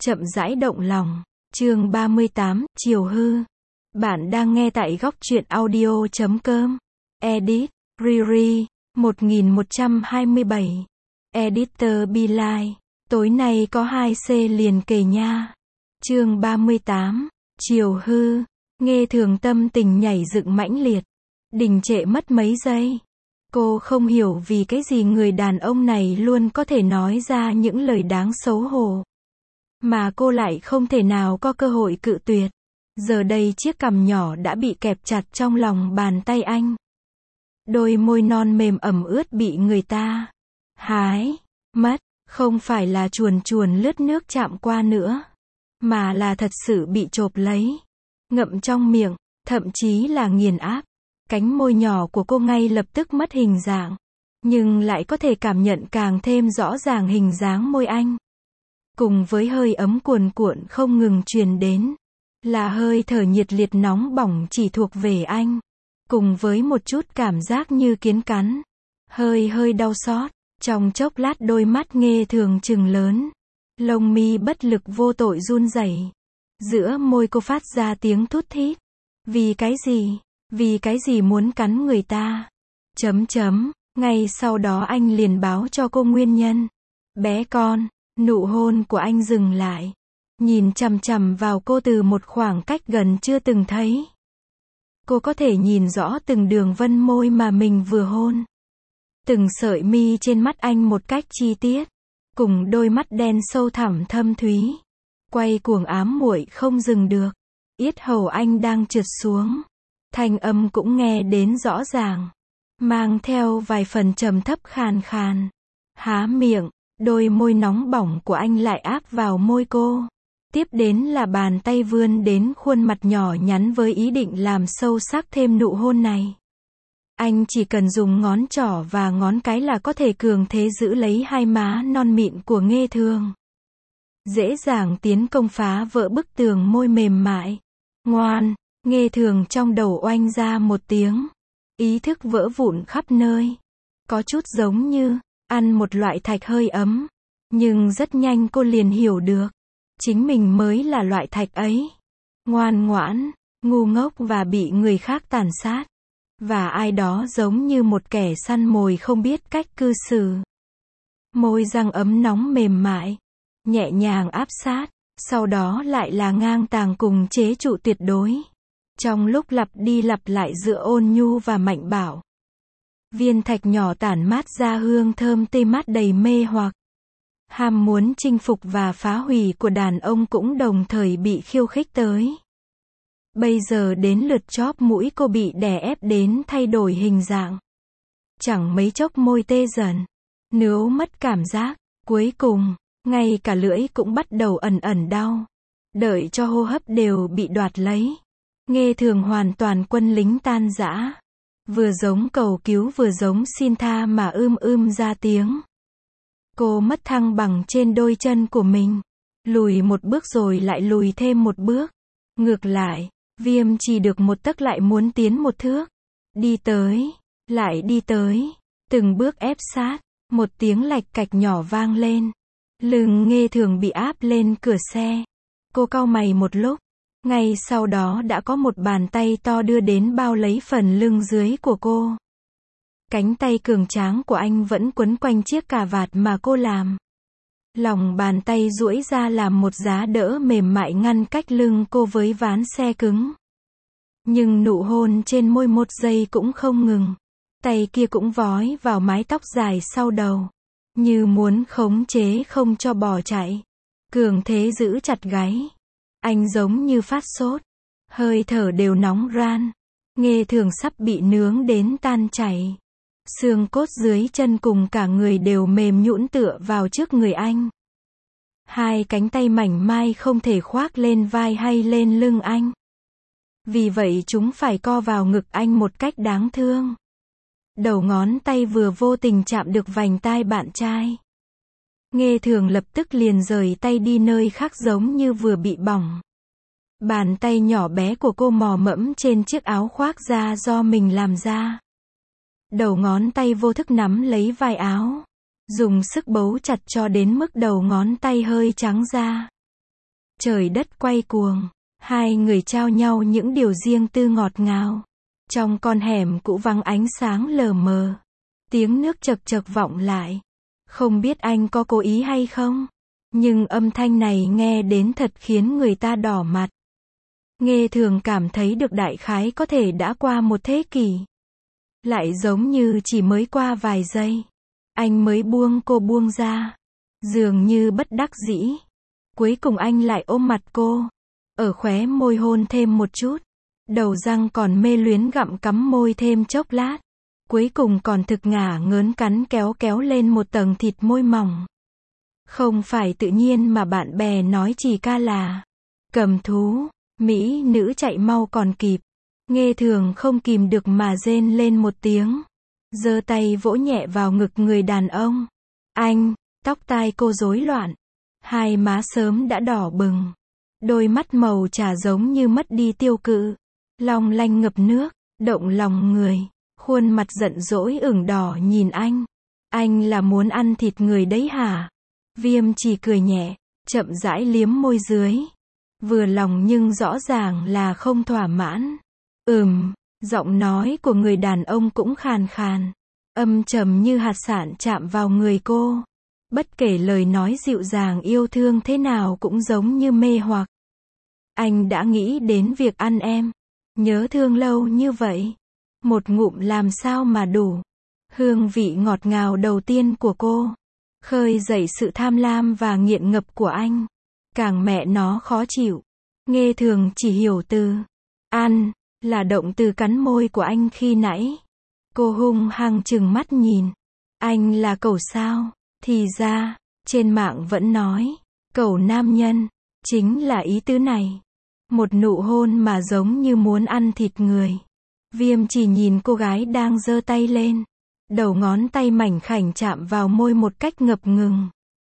Chậm rãi động lòng. Chương 38, chiều hư. Bạn đang nghe tại góc truyện audio.com. Edit, Riri, 1127. Editor Beeline. Tối nay có 2C liền kề nha. Chương 38, chiều hư. Nghe Thường tâm tình nhảy dựng mãnh liệt. Đình trệ mất mấy giây. Cô không hiểu vì cái gì người đàn ông này luôn có thể nói ra những lời đáng xấu hổ. Mà cô lại không thể nào có cơ hội cự tuyệt. Giờ đây chiếc cằm nhỏ đã bị kẹp chặt trong lòng bàn tay anh. Đôi môi non mềm ẩm ướt bị người ta hái mất, không phải là chuồn chuồn lướt nước chạm qua nữa, mà là thật sự bị chộp lấy, ngậm trong miệng, thậm chí là nghiền áp. Cánh môi nhỏ của cô ngay lập tức mất hình dạng, nhưng lại có thể cảm nhận càng thêm rõ ràng hình dáng môi anh. Cùng với hơi ấm cuồn cuộn không ngừng truyền đến, là hơi thở nhiệt liệt nóng bỏng chỉ thuộc về anh. Cùng với một chút cảm giác như kiến cắn, hơi đau xót. Trong chốc lát đôi mắt Nghe Thường trừng lớn, lông mi bất lực vô tội run rẩy. Giữa môi cô phát ra tiếng thút thít. Vì cái gì? Vì cái gì muốn cắn người ta? Ngay sau đó anh liền báo cho cô nguyên nhân. Bé con. Nụ hôn của anh dừng lại. Nhìn chằm chằm vào cô từ một khoảng cách gần chưa từng thấy. Cô có thể nhìn rõ từng đường vân môi mà mình vừa hôn. Từng sợi mi trên mắt anh một cách chi tiết. Cùng đôi mắt đen sâu thẳm thâm thúy. Quay cuồng ám muội không dừng được. Yết hầu anh đang trượt xuống. Thanh âm cũng nghe đến rõ ràng. Mang theo vài phần trầm thấp khàn khàn. Há miệng. Đôi môi nóng bỏng của anh lại áp vào môi cô. Tiếp đến là bàn tay vươn đến khuôn mặt nhỏ nhắn với ý định làm sâu sắc thêm nụ hôn này. Anh chỉ cần dùng ngón trỏ và ngón cái là có thể cường thế giữ lấy hai má non mịn của Nghe Thường. Dễ dàng tiến công phá vỡ bức tường môi mềm mại. Ngoan, Nghe Thường trong đầu oanh ra một tiếng. Ý thức vỡ vụn khắp nơi. Có chút giống như ăn một loại thạch hơi ấm. Nhưng rất nhanh cô liền hiểu được. Chính mình mới là loại thạch ấy. Ngoan ngoãn, ngu ngốc và bị người khác tàn sát. Và ai đó giống như một kẻ săn mồi không biết cách cư xử. Môi răng ấm nóng mềm mại. Nhẹ nhàng áp sát. Sau đó lại là ngang tàng cùng chế trụ tuyệt đối. Trong lúc lặp đi lặp lại giữa ôn nhu và mạnh bạo. Viên thạch nhỏ tản mát ra hương thơm tê mát đầy mê hoặc. Ham muốn chinh phục và phá hủy của đàn ông cũng đồng thời bị khiêu khích tới. Bây giờ đến lượt chóp mũi cô bị đè ép đến thay đổi hình dạng. Chẳng mấy chốc môi tê dần. Níu mất cảm giác. Cuối cùng, ngay cả lưỡi cũng bắt đầu ẩn đau. Đợi cho hô hấp đều bị đoạt lấy. Nghe Thường hoàn toàn quân lính tan rã. Vừa giống cầu cứu vừa giống xin tha mà ra tiếng. Cô mất thăng bằng trên đôi chân của mình. Lùi một bước rồi lại lùi thêm một bước. Ngược lại, Viêm chỉ được một tấc lại muốn tiến một thước. Đi tới, lại đi tới. Từng bước ép sát. Một tiếng lạch cạch nhỏ vang lên. Lưng Nghe Thường bị áp lên cửa xe. Cô cau mày một lúc. Ngay sau đó đã có một bàn tay to đưa đến bao lấy phần lưng dưới của cô. Cánh tay cường tráng của anh vẫn quấn quanh chiếc cà vạt mà cô làm. Lòng bàn tay duỗi ra làm một giá đỡ mềm mại ngăn cách lưng cô với ván xe cứng. Nhưng nụ hôn trên môi một giây cũng không ngừng. Tay kia cũng vói vào mái tóc dài sau đầu. Như muốn khống chế không cho bỏ chạy. Cường thế giữ chặt gáy. Anh giống như phát sốt. Hơi thở đều nóng ran. Nghe Thường sắp bị nướng đến tan chảy. Xương cốt dưới chân cùng cả người đều mềm nhũn tựa vào trước người anh. Hai cánh tay mảnh mai không thể khoác lên vai hay lên lưng anh. Vì vậy chúng phải co vào ngực anh một cách đáng thương. Đầu ngón tay vừa vô tình chạm được vành tai bạn trai. Nghe Thường lập tức liền rời tay đi nơi khác giống như vừa bị bỏng. Bàn tay nhỏ bé của cô mò mẫm trên chiếc áo khoác da do mình làm ra. Đầu ngón tay vô thức nắm lấy vai áo. Dùng sức bấu chặt cho đến mức đầu ngón tay hơi trắng ra. Trời đất quay cuồng. Hai người trao nhau những điều riêng tư ngọt ngào. Trong con hẻm cũ vắng ánh sáng lờ mờ. Tiếng nước chậc chậc vọng lại. Không biết anh có cố ý hay không? Nhưng âm thanh này nghe đến thật khiến người ta đỏ mặt. Nghe thường cảm thấy được đại khái có thể đã qua một thế kỷ. Lại giống như chỉ mới qua vài giây. Anh mới buông cô buông ra. Dường như bất đắc dĩ. Cuối cùng anh lại ôm mặt cô. Ở khóe môi hôn thêm một chút. Đầu răng còn mê luyến gặm cắm môi thêm chốc lát. Cuối cùng còn thực ngả ngớn cắn kéo kéo lên một tầng thịt môi mỏng. Không phải tự nhiên mà bạn bè nói chỉ ca là cầm thú, mỹ nữ chạy mau còn kịp. Nghe thường không kìm được mà rên lên một tiếng. Giơ tay vỗ nhẹ vào ngực người đàn ông. Anh, tóc tai cô rối loạn. Hai má sớm đã đỏ bừng. Đôi mắt màu trà giống như mất đi tiêu cự. Long lanh ngập nước, động lòng người. Khuôn mặt giận dỗi ửng đỏ nhìn anh. Anh là muốn ăn thịt người đấy hả? Viêm chỉ cười nhẹ, chậm rãi liếm môi dưới. Vừa lòng nhưng rõ ràng là không thỏa mãn. Giọng nói của người đàn ông cũng khàn khàn. Âm trầm như hạt sạn chạm vào người cô. Bất kể lời nói dịu dàng yêu thương thế nào cũng giống như mê hoặc. Anh đã nghĩ đến việc ăn em. Nhớ thương lâu như vậy. Một ngụm làm sao mà đủ. Hương vị ngọt ngào đầu tiên của cô. Khơi dậy sự tham lam và nghiện ngập của anh. Càng mẹ nó khó chịu. Nghe thường chỉ hiểu từ ăn là động từ cắn môi của anh khi nãy. Cô hung hăng trừng mắt nhìn. Anh là cẩu sao? Thì ra, trên mạng vẫn nói, cẩu nam nhân, chính là ý tứ này. Một nụ hôn mà giống như muốn ăn thịt người. Viêm chỉ nhìn cô gái đang giơ tay lên. Đầu ngón tay mảnh khảnh chạm vào môi một cách ngập ngừng.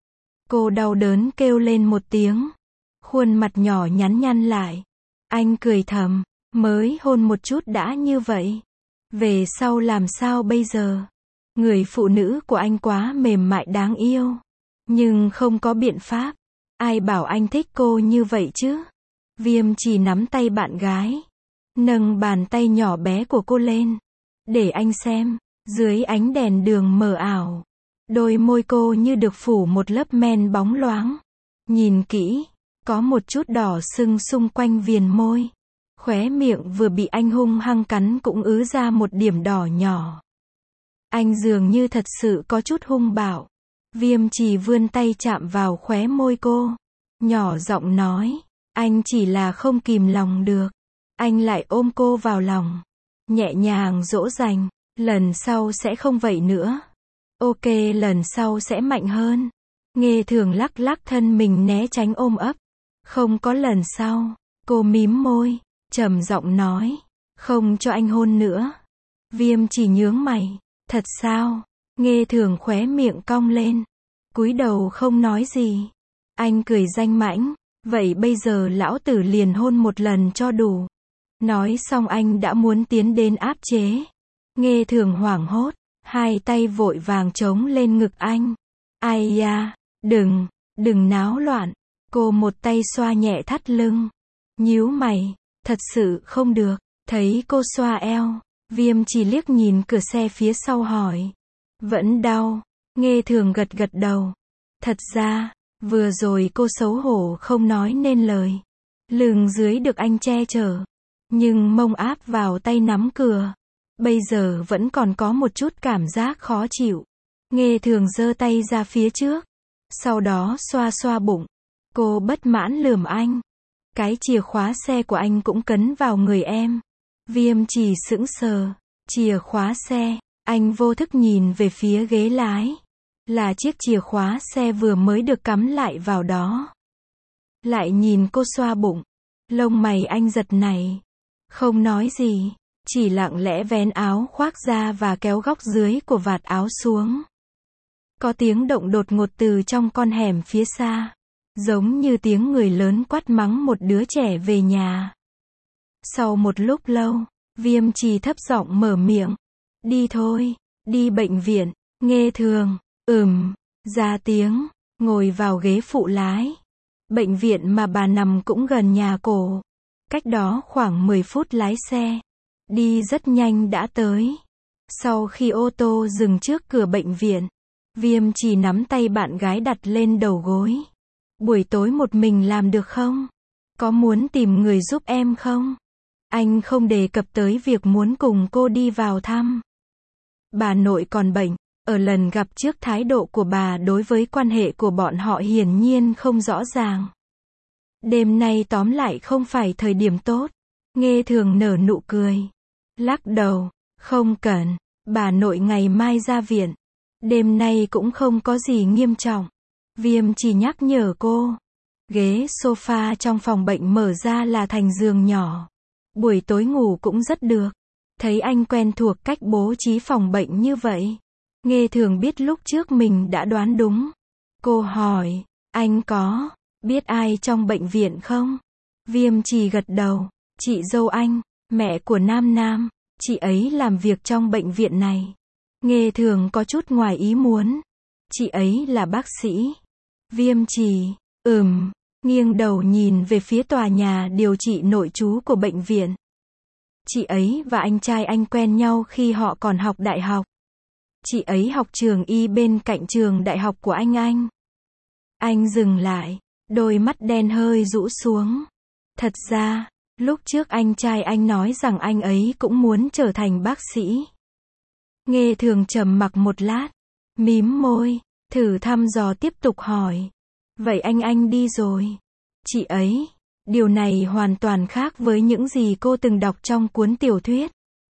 Cô đau đớn kêu lên một tiếng. Khuôn mặt nhỏ nhắn nhăn lại. Anh cười thầm, mới hôn một chút đã như vậy. Về sau làm sao bây giờ? Người phụ nữ của anh quá mềm mại đáng yêu. Nhưng không có biện pháp. Ai bảo anh thích cô như vậy chứ? Viêm chỉ nắm tay bạn gái. Nâng bàn tay nhỏ bé của cô lên. Để anh xem. Dưới ánh đèn đường mờ ảo. Đôi môi cô như được phủ một lớp men bóng loáng. Nhìn kỹ. Có một chút đỏ sưng xung quanh viền môi. Khóe miệng vừa bị anh hung hăng cắn cũng ứ ra một điểm đỏ nhỏ. Anh dường như thật sự có chút hung bạo. Viêm chỉ vươn tay chạm vào khóe môi cô. Nhỏ giọng nói. Anh chỉ là không kìm lòng được. Anh lại ôm cô vào lòng. Nhẹ nhàng dỗ dành. Lần sau sẽ không vậy nữa. Ok, lần sau sẽ mạnh hơn. Nghe thường lắc lắc thân mình né tránh ôm ấp. Không có lần sau. Cô mím môi. Trầm giọng nói. Không cho anh hôn nữa. Viêm chỉ nhướng mày. Thật sao? Nghe thường khóe miệng cong lên. Cúi đầu không nói gì. Anh cười danh mãnh. Vậy bây giờ lão tử liền hôn một lần cho đủ. Nói xong anh đã muốn tiến đến áp chế. Nghe thường hoảng hốt. Hai tay vội vàng chống lên ngực anh. Ai da, đừng náo loạn. Cô một tay xoa nhẹ thắt lưng. Nhíu mày. Thật sự không được. Thấy cô xoa eo. Viêm chỉ liếc nhìn cửa xe phía sau hỏi. Vẫn đau. Nghe thường gật gật đầu. Thật ra, vừa rồi cô xấu hổ không nói nên lời. Lưng dưới được anh che chở. Nhưng mông áp vào tay nắm cửa. Bây giờ vẫn còn có một chút cảm giác khó chịu. Nghe thường giơ tay ra phía trước. Sau đó xoa xoa bụng. Cô bất mãn lườm anh. Cái chìa khóa xe của anh cũng cấn vào người em. Viêm chỉ sững sờ. Chìa khóa xe. Anh vô thức nhìn về phía ghế lái. Là chiếc chìa khóa xe vừa mới được cắm lại vào đó. Lại nhìn cô xoa bụng. Lông mày anh giật nảy. Không nói gì. Chỉ lặng lẽ vén áo khoác ra và kéo góc dưới của vạt áo xuống. Có tiếng động đột ngột từ trong con hẻm phía xa. Giống như tiếng người lớn quát mắng một đứa trẻ về nhà. Sau một lúc lâu, Viêm chỉ thấp giọng mở miệng. Đi thôi, đi bệnh viện. Nghe thường, ra tiếng, ngồi vào ghế phụ lái. Bệnh viện mà bà nằm cũng gần nhà cổ. Cách đó khoảng 10 phút lái xe. Đi rất nhanh đã tới. Sau khi ô tô dừng trước cửa bệnh viện, Viêm chỉ nắm tay bạn gái đặt lên đầu gối. Buổi tối một mình làm được không? Có muốn tìm người giúp em không? Anh không đề cập tới việc muốn cùng cô đi vào thăm. Bà nội còn bệnh. Ở lần gặp trước thái độ của bà đối với quan hệ của bọn họ hiển nhiên không rõ ràng. Đêm nay tóm lại không phải thời điểm tốt. Nghe Thường nở nụ cười. Lắc đầu. Không cần. Bà nội ngày mai ra viện. Đêm nay cũng không có gì nghiêm trọng. Viêm chỉ nhắc nhở cô. Ghế sofa trong phòng bệnh mở ra là thành giường nhỏ. Buổi tối ngủ cũng rất được. Thấy anh quen thuộc cách bố trí phòng bệnh như vậy. Nghe Thường biết lúc trước mình đã đoán đúng. Cô hỏi, anh có biết ai trong bệnh viện không? Viêm chỉ gật đầu. Chị dâu anh, mẹ của Nam Nam. Chị ấy làm việc trong bệnh viện này. Nghe Thường có chút ngoài ý muốn. Chị ấy là bác sĩ. Viêm chỉ, nghiêng đầu nhìn về phía tòa nhà điều trị nội trú của bệnh viện. Chị ấy và anh trai anh quen nhau khi họ còn học đại học. Chị ấy học trường y bên cạnh trường đại học của anh. Anh dừng lại, đôi mắt đen hơi rũ xuống. Thật ra, lúc trước anh trai anh nói rằng anh ấy cũng muốn trở thành bác sĩ. Nghe Thường trầm mặc một lát, mím môi, thử thăm dò tiếp tục hỏi. Vậy anh đi rồi. Chị ấy, điều này hoàn toàn khác với những gì cô từng đọc trong cuốn tiểu thuyết.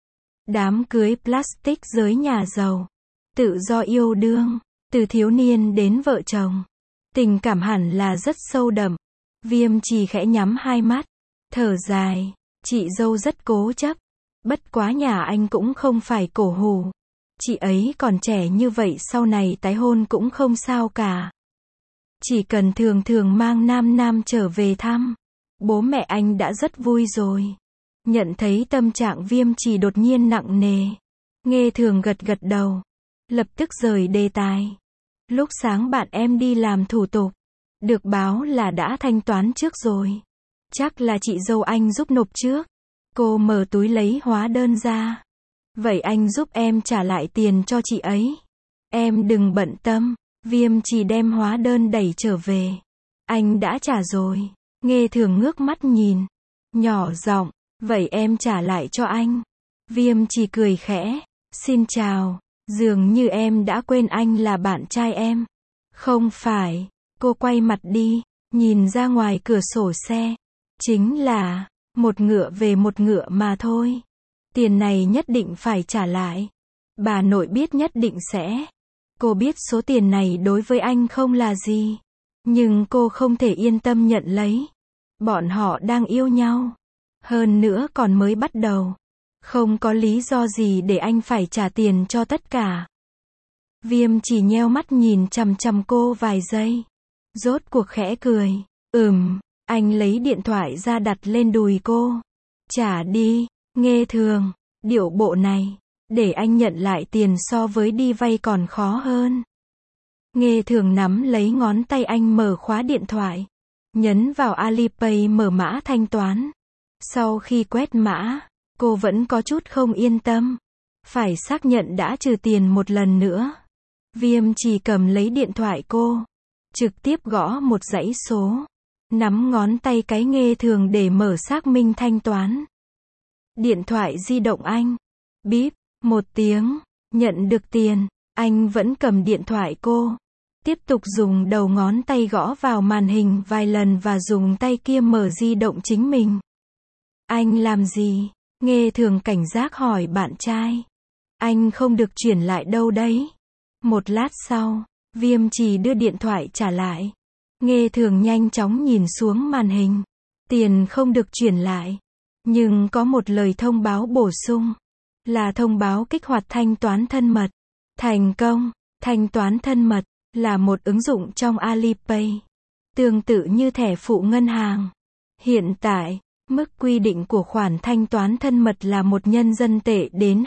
Đám cưới plastic giới nhà giàu. Tự do yêu đương, từ thiếu niên đến vợ chồng. Tình cảm hẳn là rất sâu đậm. Viêm chỉ khẽ nhắm hai mắt, thở dài. Chị dâu rất cố chấp. Bất quá nhà anh cũng không phải cổ hủ. Chị ấy còn trẻ như vậy sau này tái hôn cũng không sao cả. Chỉ cần thường thường mang Nam Nam trở về thăm. Bố mẹ anh đã rất vui rồi. Nhận thấy tâm trạng Viêm chỉ đột nhiên nặng nề. Nghe Thường gật đầu. Lập tức rời đề tài. Lúc sáng bạn em đi làm thủ tục. Được báo là đã thanh toán trước rồi. Chắc là chị dâu anh giúp nộp trước. Cô mở túi lấy hóa đơn ra. Vậy anh giúp em trả lại tiền cho chị ấy. Em đừng bận tâm. Viêm chỉ đem hóa đơn đẩy trở về. Anh đã trả rồi. Nghe Thường ngước mắt nhìn. Nhỏ giọng. Vậy em trả lại cho anh. Viêm chỉ cười khẽ. Xin chào. Dường như em đã quên anh là bạn trai em. Không phải. Cô quay mặt đi. Nhìn ra ngoài cửa sổ xe. Chính là một ngựa về một ngựa mà thôi. Tiền này nhất định phải trả lại. Bà nội biết nhất định sẽ. Cô biết số tiền này đối với anh không là gì. Nhưng cô không thể yên tâm nhận lấy. Bọn họ đang yêu nhau. Hơn nữa còn mới bắt đầu. Không có lý do gì để anh phải trả tiền cho tất cả. Viêm chỉ nheo mắt nhìn chằm chằm cô vài giây. Rốt cuộc khẽ cười. Anh lấy điện thoại ra đặt lên đùi cô. Trả đi. Nghe Thường. Điệu bộ này. Để anh nhận lại tiền so với đi vay còn khó hơn. Nghe Thường nắm lấy ngón tay anh mở khóa điện thoại. Nhấn vào Alipay mở mã thanh toán. Sau khi quét mã, cô vẫn có chút không yên tâm. Phải xác nhận đã trừ tiền một lần nữa. Viêm chỉ cầm lấy điện thoại cô. Trực tiếp gõ một dãy số. Nắm ngón tay cái Nghe Thường để mở xác minh thanh toán. Điện thoại di động anh. Bíp, một tiếng. Nhận được tiền. Anh vẫn cầm điện thoại cô. Tiếp tục dùng đầu ngón tay gõ vào màn hình vài lần và dùng tay kia mở di động chính mình. Anh làm gì? Nghe Thường cảnh giác hỏi bạn trai. Anh không được chuyển lại đâu đấy. Một lát sau, Viêm chỉ đưa điện thoại trả lại. Nghe Thường nhanh chóng nhìn xuống màn hình. Tiền không được chuyển lại. Nhưng có một lời thông báo bổ sung. Là thông báo kích hoạt thanh toán thân mật. Thành công. Thanh toán thân mật là một ứng dụng trong Alipay. Tương tự như thẻ phụ ngân hàng. Hiện tại, mức quy định của khoản thanh toán thân mật là 1 nhân dân tệ đến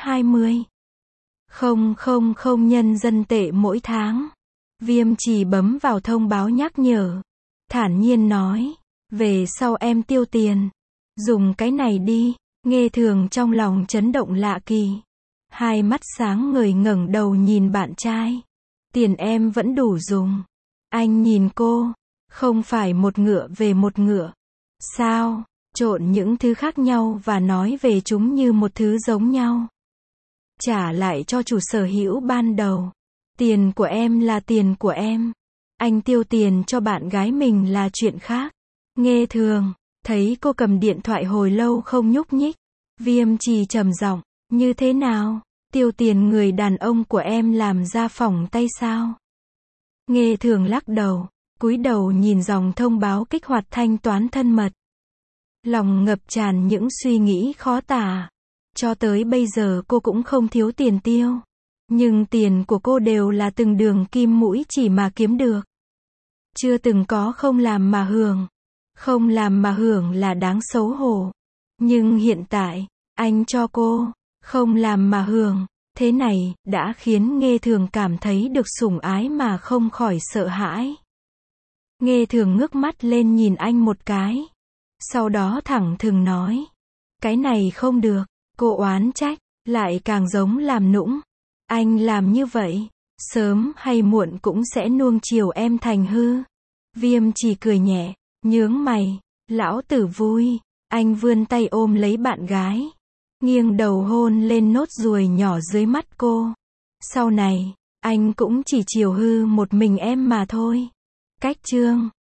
20.000 nhân dân tệ mỗi tháng. Viêm chỉ bấm vào thông báo nhắc nhở. thản nhiên nói, về sau em tiêu tiền, dùng cái này đi. Nghe Thường trong lòng chấn động lạ kỳ, hai mắt sáng ngời ngẩng đầu nhìn bạn trai. Tiền em vẫn đủ dùng. Anh nhìn cô, không phải một ngựa về một ngựa. Sao, trộn những thứ khác nhau và nói về chúng như một thứ giống nhau. Trả lại cho chủ sở hữu ban đầu. Tiền của em là tiền của em. Anh tiêu tiền cho bạn gái mình là chuyện khác. Nghe Thường, thấy cô cầm điện thoại hồi lâu không nhúc nhích. Viêm Trì trầm giọng, như thế nào? Tiêu tiền người đàn ông của em làm ra phỏng tay sao? Nghe Thường lắc đầu, cúi đầu nhìn dòng thông báo kích hoạt thanh toán thân mật. Lòng ngập tràn những suy nghĩ khó tả. Cho tới bây giờ cô cũng không thiếu tiền tiêu. Nhưng tiền của cô đều là từng đường kim mũi chỉ mà kiếm được. Chưa từng có không làm mà hưởng. Không làm mà hưởng là đáng xấu hổ. Nhưng hiện tại, anh cho cô, không làm mà hưởng. Thế này, đã khiến Nghe Thường cảm thấy được sủng ái mà không khỏi sợ hãi. Nghe Thường ngước mắt lên nhìn anh một cái. Sau đó thẳng thừng nói. Cái này không được. Cô oán trách, lại càng giống làm nũng. Anh làm như vậy, sớm hay muộn cũng sẽ nuông chiều em thành hư. Viêm Trì cười nhẹ, nhướng mày. Lão tử vui. Anh vươn tay ôm lấy bạn gái. Nghiêng đầu hôn lên nốt ruồi nhỏ dưới mắt cô. Sau này, anh cũng chỉ chiều hư một mình em mà thôi. Cách chương